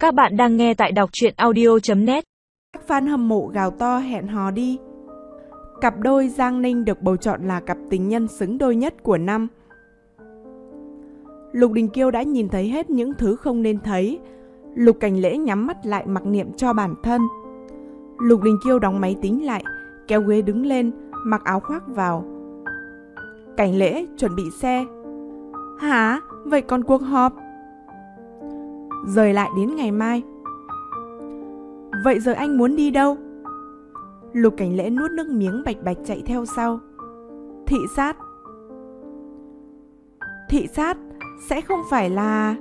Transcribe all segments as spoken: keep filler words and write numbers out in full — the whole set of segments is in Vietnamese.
Các bạn đang nghe tại đọc truyện audio chấm net. Các fan hâm mộ gào to hẹn hò đi. Cặp đôi Giang Ninh được bầu chọn là cặp tình nhân xứng đôi nhất của năm. Lục Đình Kiêu đã nhìn thấy hết những thứ không nên thấy. Lục Cảnh Lễ nhắm mắt lại mặc niệm cho bản thân. Lục Đình Kiêu đóng máy tính lại, kéo ghế đứng lên, mặc áo khoác vào. Cảnh Lễ chuẩn bị xe. Hả? Vậy còn cuộc họp? Rời lại đến ngày mai. Vậy giờ anh muốn đi đâu? Lục Cảnh Lễ nuốt nước miếng bạch bạch chạy theo sau. Thị sát. Thị sát? Sẽ không phải là...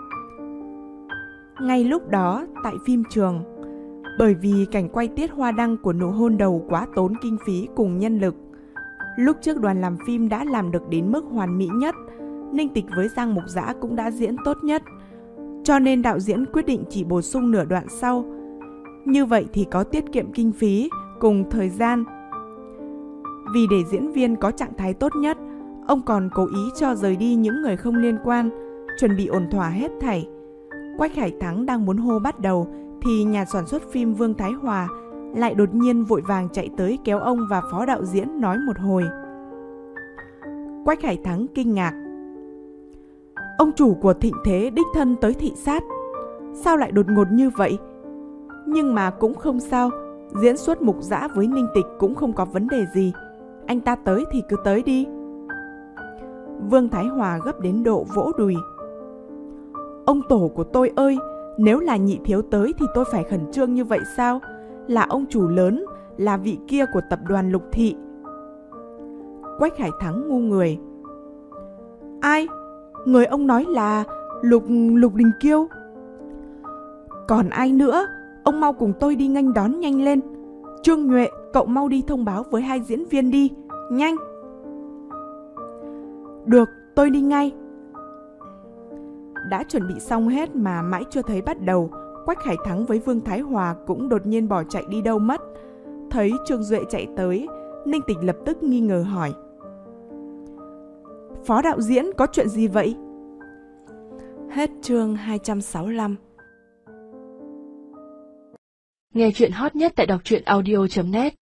Ngay lúc đó, tại phim trường, bởi vì cảnh quay tiết hoa đăng của nụ hôn đầu quá tốn kinh phí cùng nhân lực, lúc trước đoàn làm phim đã làm được đến mức hoàn mỹ nhất, Ninh Tịch với Giang Mục Dã cũng đã diễn tốt nhất, cho nên đạo diễn quyết định chỉ bổ sung nửa đoạn sau. Như vậy thì có tiết kiệm kinh phí cùng thời gian. Vì để diễn viên có trạng thái tốt nhất, ông còn cố ý cho rời đi những người không liên quan, chuẩn bị ổn thỏa hết thảy. Quách Hải Thắng đang muốn hô bắt đầu thì nhà sản xuất phim Vương Thái Hòa lại đột nhiên vội vàng chạy tới kéo ông và phó đạo diễn nói một hồi. Quách Hải Thắng kinh ngạc. Ông chủ của Thịnh Thế đích thân tới thị sát, sao lại đột ngột như vậy? Nhưng mà cũng không sao, diễn xuất Mục Dã với Ninh Tịch cũng không có vấn đề gì. Anh ta tới thì cứ tới đi. Vương Thái Hòa gấp đến độ vỗ đùi. Ông tổ của tôi ơi, nếu là Nhị Thiếu tới thì tôi phải khẩn trương như vậy sao? Là ông chủ lớn, là vị kia của tập đoàn Lục Thị. Quách Hải Thắng ngu người. Ai? Người ông nói là Lục Lục Đình Kiêu. Còn ai nữa? Ông mau cùng tôi đi nghênh đón nhanh lên. Trương Nhuệ, cậu mau đi thông báo với hai diễn viên đi, nhanh. Được, tôi đi ngay. Đã chuẩn bị xong hết mà mãi chưa thấy bắt đầu, Quách Hải Thắng với Vương Thái Hòa cũng đột nhiên bỏ chạy đi đâu mất. Thấy Trương Duệ chạy tới, Ninh Tịch lập tức nghi ngờ hỏi. Phó đạo diễn có chuyện gì vậy? Hết chương hai trăm sáu mươi lăm. Nghe chuyện hot nhất tại đọc truyện audio chấm net.